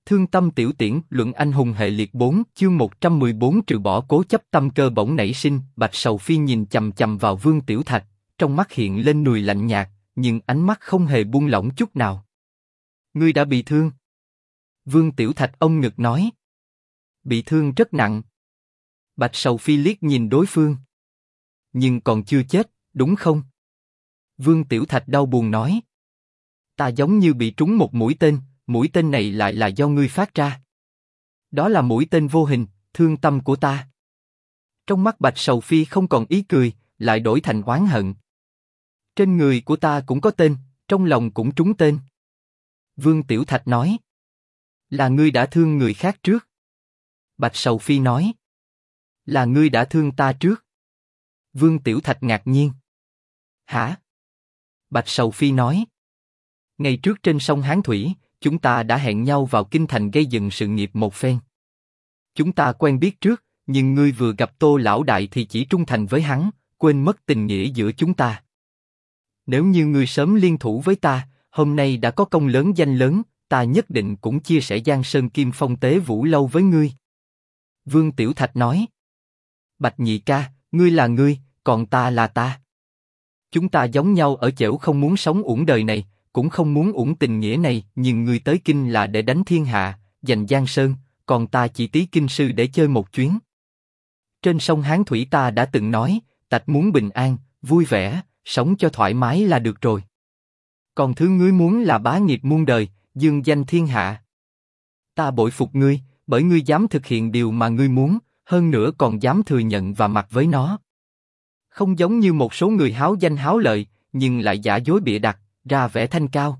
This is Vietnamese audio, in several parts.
Thương tâm tiểu tiễn, luận anh hùng hệ liệt 4, chương 114 trừ bỏ cố chấp tâm cơ bỗng nảy sinh. Bạch Sầu Phi nhìn chằm chằm vào Vương Tiểu Thạch, trong mắt hiện lên nùi lạnh nhạt, nhưng ánh mắt không hề buông lỏng chút nào. Ngươi đã bị thương. Vương Tiểu Thạch ôm ngực nói. Bị thương rất nặng. Bạch Sầu Phi liếc nhìn đối phương. Nhưng còn chưa chết, đúng không? Vương Tiểu Thạch đau buồn nói. Ta giống như bị trúng một mũi tên này lại là do ngươi phát ra. Đó là mũi tên vô hình, thương tâm của ta. Trong mắt Bạch Sầu Phi không còn ý cười, lại đổi thành oán hận. Trên người của ta cũng có tên, trong lòng cũng trúng tên. Vương Tiểu Thạch nói. Là ngươi đã thương người khác trước. Bạch Sầu Phi nói. Là ngươi đã thương ta trước. Vương Tiểu Thạch ngạc nhiên. Hả? Bạch Sầu Phi nói. Ngày trước trên sông Hán Thủy, chúng ta đã hẹn nhau vào kinh thành gây dựng sự nghiệp một phen. Chúng ta quen biết trước, nhưng ngươi vừa gặp Tô lão đại thì chỉ trung thành với hắn, quên mất tình nghĩa giữa chúng ta. Nếu như ngươi sớm liên thủ với ta, hôm nay đã có công lớn danh lớn, ta nhất định cũng chia sẻ Giang Sơn Kim Phong Tế Vũ Lâu với ngươi. Vương Tiểu Thạch nói. Bạch nhị ca, ngươi là ngươi, còn ta là ta. Chúng ta giống nhau ở chỗ không muốn sống uổng đời này, cũng không muốn uổng tình nghĩa này, nhưng ngươi tới kinh là để đánh thiên hạ, giành Giang Sơn, còn ta chỉ tí kinh sư để chơi một chuyến. Trên sông Hán Thủy ta đã từng nói, tạch muốn bình an, vui vẻ, sống cho thoải mái là được rồi. Còn thứ ngươi muốn là bá nghiệp muôn đời, dương danh thiên hạ. Ta bội phục ngươi, bởi ngươi dám thực hiện điều mà ngươi muốn, hơn nữa còn dám thừa nhận và mặc với nó. Không giống như một số người háo danh háo lợi, nhưng lại giả dối bịa đặt, ra vẻ thanh cao.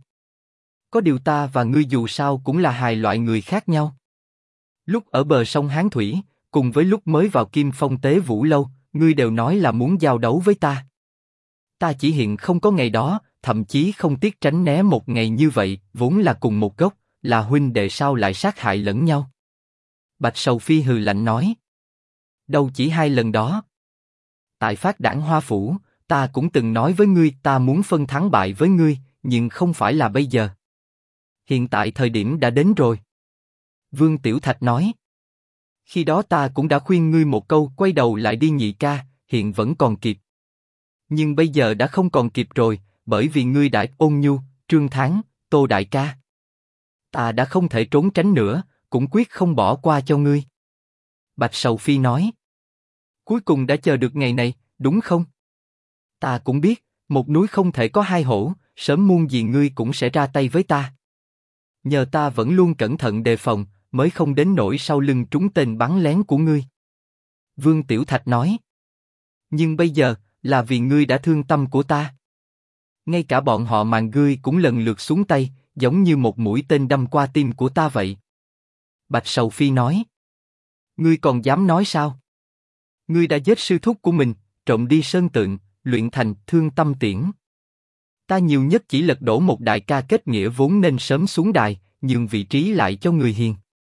Có điều ta và ngươi dù sao cũng là hai loại người khác nhau. Lúc ở bờ sông Hán Thủy, cùng với lúc mới vào Kim Phong Tế Vũ Lâu, ngươi đều nói là muốn giao đấu với ta. Ta chỉ hiện không có ngày đó, thậm chí không tiếc tránh né một ngày như vậy, vốn là cùng một gốc, là huynh đệ sao lại sát hại lẫn nhau. Bạch Sầu Phi hừ lạnh nói. Đâu chỉ hai lần đó. Tại Phát Đảng Hoa Phủ, ta cũng từng nói với ngươi ta muốn phân thắng bại với ngươi, nhưng không phải là bây giờ. Hiện tại thời điểm đã đến rồi. Vương Tiểu Thạch nói. Khi đó ta cũng đã khuyên ngươi một câu quay đầu lại đi nhị ca, hiện vẫn còn kịp. Nhưng bây giờ đã không còn kịp rồi, bởi vì ngươi đã Ôn Nhu, Trương Thắng, Tô đại ca. Ta đã không thể trốn tránh nữa, cũng quyết không bỏ qua cho ngươi. Bạch Sầu Phi nói. Cuối cùng đã chờ được ngày này, đúng không? Ta cũng biết, một núi không thể có hai hổ, sớm muộn gì ngươi cũng sẽ ra tay với ta. Nhờ ta vẫn luôn cẩn thận đề phòng, mới không đến nỗi sau lưng trúng tên bắn lén của ngươi. Vương Tiểu Thạch nói. Nhưng bây giờ, là vì ngươi đã thương tâm của ta. Ngay cả bọn họ màn ngươi cũng lần lượt xuống tay, giống như một mũi tên đâm qua tim của ta vậy. Bạch Sầu Phi nói. Ngươi còn dám nói sao? Ngươi đã giết sư thúc của mình, trộm đi sơn tượng, luyện thành thương tâm tiễn. Ta nhiều nhất chỉ lật đổ một đại ca kết nghĩa vốn nên sớm xuống đài, nhường vị trí lại cho người hiền.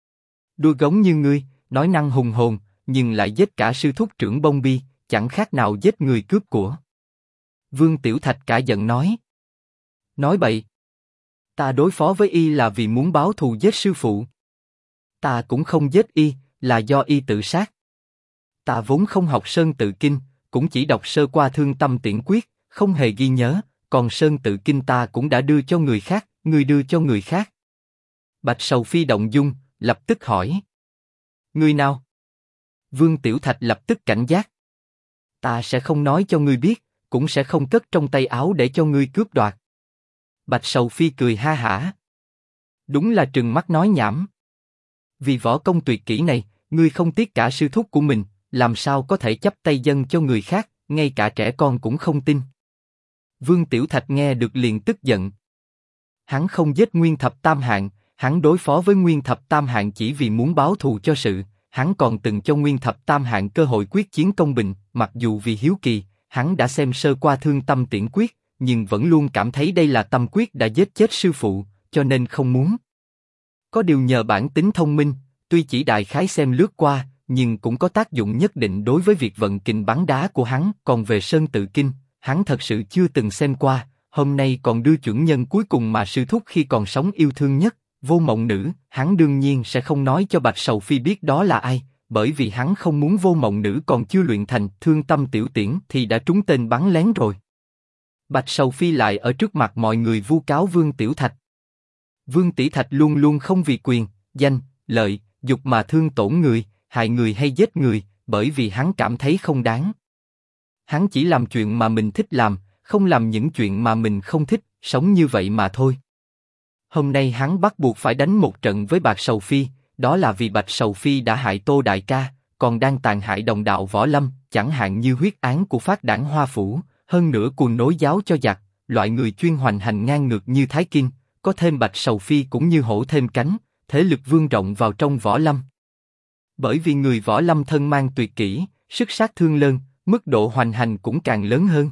Đuôi gống như ngươi, nói năng hùng hồn, nhưng lại giết cả sư thúc trưởng Bông Bi, chẳng khác nào giết người cướp của. Vương Tiểu Thạch cả giận nói. Nói bậy. Ta đối phó với y là vì muốn báo thù giết sư phụ. Ta cũng không giết y, là do y tự sát. Ta vốn không học Sơn Tự Kinh, cũng chỉ đọc sơ qua thương tâm tiễn quyết, không hề ghi nhớ, còn Sơn Tự Kinh ta cũng đã đưa cho người khác, ngươi đưa cho người khác. Bạch Sầu Phi động dung, lập tức hỏi. Ngươi nào? Vương Tiểu Thạch lập tức cảnh giác. Ta sẽ không nói cho ngươi biết, cũng sẽ không cất trong tay áo để cho ngươi cướp đoạt. Bạch Sầu Phi cười ha hả. Đúng là trừng mắt nói nhảm. Vì võ công tuyệt kỹ này, ngươi không tiếc cả sư thúc của mình, làm sao có thể chấp tay dâng cho người khác, ngay cả trẻ con cũng không tin. Vương Tiểu Thạch nghe được liền tức giận. Hắn không giết Nguyên Thập Tam Hạng, hắn đối phó với Nguyên Thập Tam Hạng chỉ vì muốn báo thù cho sự, hắn còn từng cho Nguyên Thập Tam Hạng cơ hội quyết chiến công bình, mặc dù vì hiếu kỳ, hắn đã xem sơ qua thương tâm tiễn quyết, nhưng vẫn luôn cảm thấy đây là tâm quyết đã giết chết sư phụ, cho nên không muốn. Có điều nhờ bản tính thông minh, tuy chỉ đại khái xem lướt qua, nhưng cũng có tác dụng nhất định đối với việc vận kình bắn đá của hắn. Còn về Sơn Tự Kinh, hắn thật sự chưa từng xem qua, hôm nay còn đưa chuẩn nhân cuối cùng mà sư thúc khi còn sống yêu thương nhất, Vô Mộng Nữ, hắn đương nhiên sẽ không nói cho Bạch Sầu Phi biết đó là ai, bởi vì hắn không muốn Vô Mộng Nữ còn chưa luyện thành Thương Tâm Tiểu Tiễn thì đã trúng tên bắn lén rồi. Bạch Sầu Phi lại ở trước mặt mọi người vu cáo Vương Tiểu Thạch. Vương Tiểu Thạch luôn luôn không vì quyền, danh, lợi, dục mà thương tổn người, hại người hay giết người, bởi vì hắn cảm thấy không đáng. Hắn chỉ làm chuyện mà mình thích làm, không làm những chuyện mà mình không thích, sống như vậy mà thôi. Hôm nay hắn bắt buộc phải đánh một trận với Bạch Sầu Phi, đó là vì Bạch Sầu Phi đã hại Tô đại ca, còn đang tàn hại đồng đạo võ lâm, chẳng hạn như huyết án của Phát Đảng Hoa Phủ, hơn nữa cuồng nối giáo cho giặc, loại người chuyên hoành hành ngang ngược như Thái Kinh, có thêm Bạch Sầu Phi cũng như hổ thêm cánh, thế lực vươn rộng vào trong võ lâm. Bởi vì người võ lâm thân mang tuyệt kỹ, sức sát thương lớn, mức độ hoành hành cũng càng lớn hơn.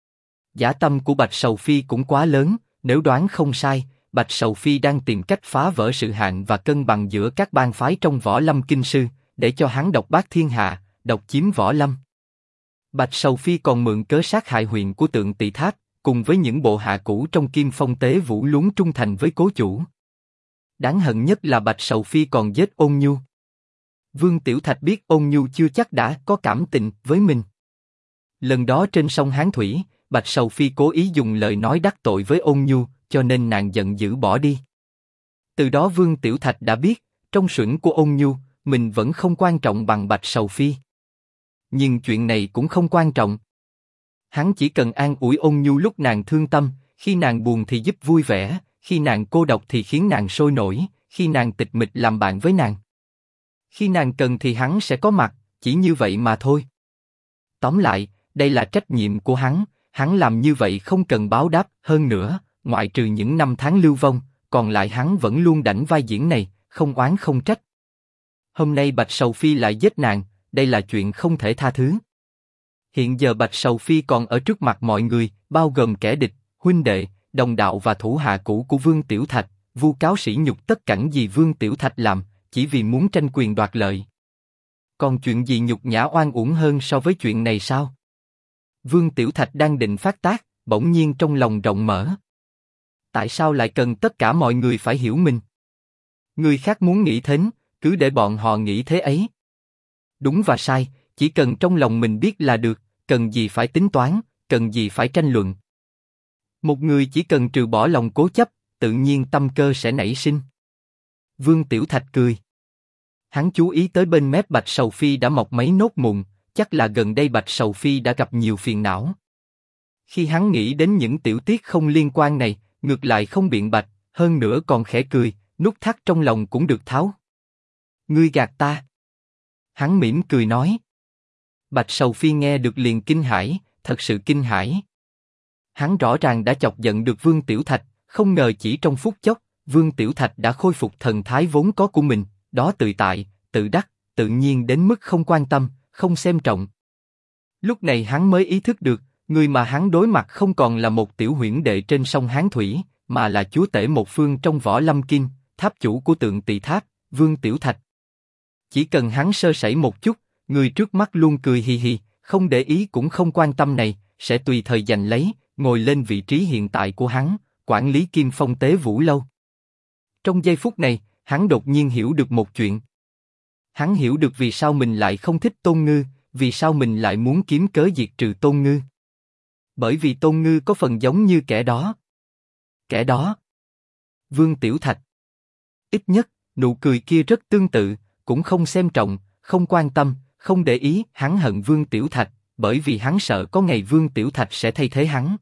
Dã tâm của Bạch Sầu Phi cũng quá lớn, nếu đoán không sai, Bạch Sầu Phi đang tìm cách phá vỡ sự hạn và cân bằng giữa các bang phái trong võ lâm kinh sư, để cho hắn độc bát thiên hạ, độc chiếm võ lâm. Bạch Sầu Phi còn mượn cớ sát hại huyện của Tượng Tỳ Tháp, cùng với những bộ hạ cũ trong Kim Phong Tế Vũ luôn trung thành với cố chủ. Đáng hận nhất là Bạch Sầu Phi còn giết Ôn Nhu. Vương Tiểu Thạch biết Ôn Nhu chưa chắc đã có cảm tình với mình. Lần đó trên sông Hán Thủy, Bạch Sầu Phi cố ý dùng lời nói đắc tội với Ôn Nhu, cho nên nàng giận dữ bỏ đi. Từ đó Vương Tiểu Thạch đã biết, trong xuẩn của Ôn Nhu, mình vẫn không quan trọng bằng Bạch Sầu Phi. Nhưng chuyện này cũng không quan trọng. Hắn chỉ cần an ủi Ôn Nhu lúc nàng thương tâm, khi nàng buồn thì giúp vui vẻ, khi nàng cô độc thì khiến nàng sôi nổi, khi nàng tịch mịch làm bạn với nàng. Khi nàng cần thì hắn sẽ có mặt, chỉ như vậy mà thôi. Tóm lại, đây là trách nhiệm của hắn làm như vậy không cần báo đáp, hơn nữa, ngoại trừ những năm tháng lưu vong, còn lại hắn vẫn luôn đảnh vai diễn này, không oán không trách. Hôm nay Bạch Sầu Phi lại giết nàng, đây là chuyện không thể tha thứ. Hiện giờ Bạch Sầu Phi còn ở trước mặt mọi người, bao gồm kẻ địch, huynh đệ, đồng đạo và thủ hạ cũ của Vương Tiểu Thạch, vu cáo sỉ nhục tất cả gì Vương Tiểu Thạch làm, chỉ vì muốn tranh quyền đoạt lợi. Còn chuyện gì nhục nhã oan uổng hơn so với chuyện này sao? Vương Tiểu Thạch đang định phát tác, bỗng nhiên trong lòng rộng mở. Tại sao lại cần tất cả mọi người phải hiểu mình? Người khác muốn nghĩ thế, cứ để bọn họ nghĩ thế ấy. Đúng và sai, chỉ cần trong lòng mình biết là được, cần gì phải tính toán, cần gì phải tranh luận. Một người chỉ cần trừ bỏ lòng cố chấp, tự nhiên tâm cơ sẽ nảy sinh. Vương Tiểu Thạch cười. Hắn chú ý tới bên mép Bạch Sầu Phi đã mọc mấy nốt mụn, chắc là gần đây Bạch Sầu Phi đã gặp nhiều phiền não. Khi hắn nghĩ đến những tiểu tiết không liên quan này, ngược lại không biện bạch, hơn nữa còn khẽ cười, nút thắt trong lòng cũng được tháo. Ngươi gạt ta. Hắn mỉm cười nói. Bạch Sầu Phi nghe được liền kinh hãi, thật sự kinh hãi. Hắn rõ ràng đã chọc giận được Vương Tiểu Thạch, không ngờ chỉ trong phút chốc, Vương Tiểu Thạch đã khôi phục thần thái vốn có của mình, đó tự tại, tự đắc, tự nhiên đến mức không quan tâm, không xem trọng. Lúc này hắn mới ý thức được, người mà hắn đối mặt không còn là một tiểu huyễn đệ trên sông Hán Thủy, mà là chúa tể một phương trong võ lâm kinh, tháp chủ của Tượng Tỳ Tháp, Vương Tiểu Thạch. Chỉ cần hắn sơ sẩy một chút, người trước mắt luôn cười hì hì, không để ý cũng không quan tâm này, sẽ tùy thời giành lấy, ngồi lên vị trí hiện tại của hắn, quản lý Kim Phong Tế Vũ Lâu. Trong giây phút này, hắn đột nhiên hiểu được một chuyện. Hắn hiểu được vì sao mình lại không thích Tôn Ngư, vì sao mình lại muốn kiếm cớ diệt trừ Tôn Ngư. Bởi vì Tôn Ngư có phần giống như kẻ đó. Kẻ đó. Vương Tiểu Thạch. Ít nhất, nụ cười kia rất tương tự, cũng không xem trọng, không quan tâm, không để ý. Hắn hận Vương Tiểu Thạch, bởi vì hắn sợ có ngày Vương Tiểu Thạch sẽ thay thế hắn.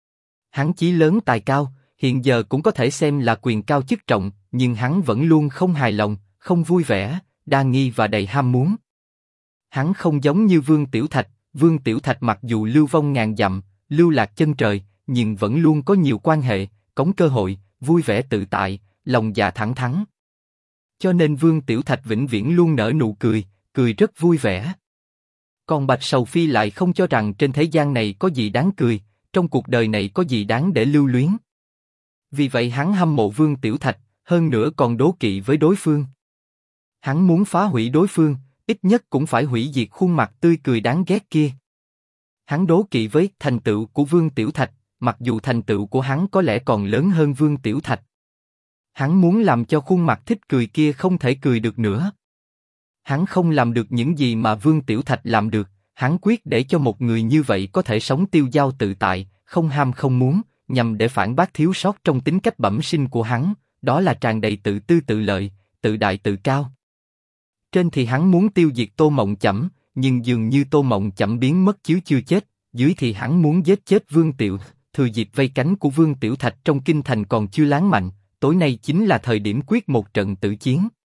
Hắn chí lớn tài cao, hiện giờ cũng có thể xem là quyền cao chức trọng, nhưng hắn vẫn luôn không hài lòng, không vui vẻ, đa nghi và đầy ham muốn. Hắn không giống như Vương Tiểu Thạch, Vương Tiểu Thạch mặc dù lưu vong ngàn dặm, lưu lạc chân trời, nhưng vẫn luôn có nhiều quan hệ, cống cơ hội, vui vẻ tự tại, lòng dạ thẳng thắn. Cho nên Vương Tiểu Thạch vĩnh viễn luôn nở nụ cười, cười rất vui vẻ. Còn Bạch Sầu Phi lại không cho rằng trên thế gian này có gì đáng cười, trong cuộc đời này có gì đáng để lưu luyến. Vì vậy hắn hâm mộ Vương Tiểu Thạch, hơn nữa còn đố kỵ với đối phương. Hắn muốn phá hủy đối phương, ít nhất cũng phải hủy diệt khuôn mặt tươi cười đáng ghét kia. Hắn đố kỵ với thành tựu của Vương Tiểu Thạch, mặc dù thành tựu của hắn có lẽ còn lớn hơn Vương Tiểu Thạch. Hắn muốn làm cho khuôn mặt thích cười kia không thể cười được nữa. Hắn không làm được những gì mà Vương Tiểu Thạch làm được, hắn quyết để cho một người như vậy có thể sống tiêu dao tự tại, không ham không muốn, nhằm để phản bác thiếu sót trong tính cách bẩm sinh của hắn, đó là tràn đầy tự tư tự lợi, tự đại tự cao. Trên thì hắn muốn tiêu diệt Tô Mộng Chẩm, nhưng dường như Tô Mộng Chẩm biến mất chứ chưa chết, dưới thì hắn muốn giết chết Vương Tiểu, thừa dịp vây cánh của Vương Tiểu Thạch trong kinh thành còn chưa láng mạnh, tối nay chính là thời điểm quyết một trận tử chiến.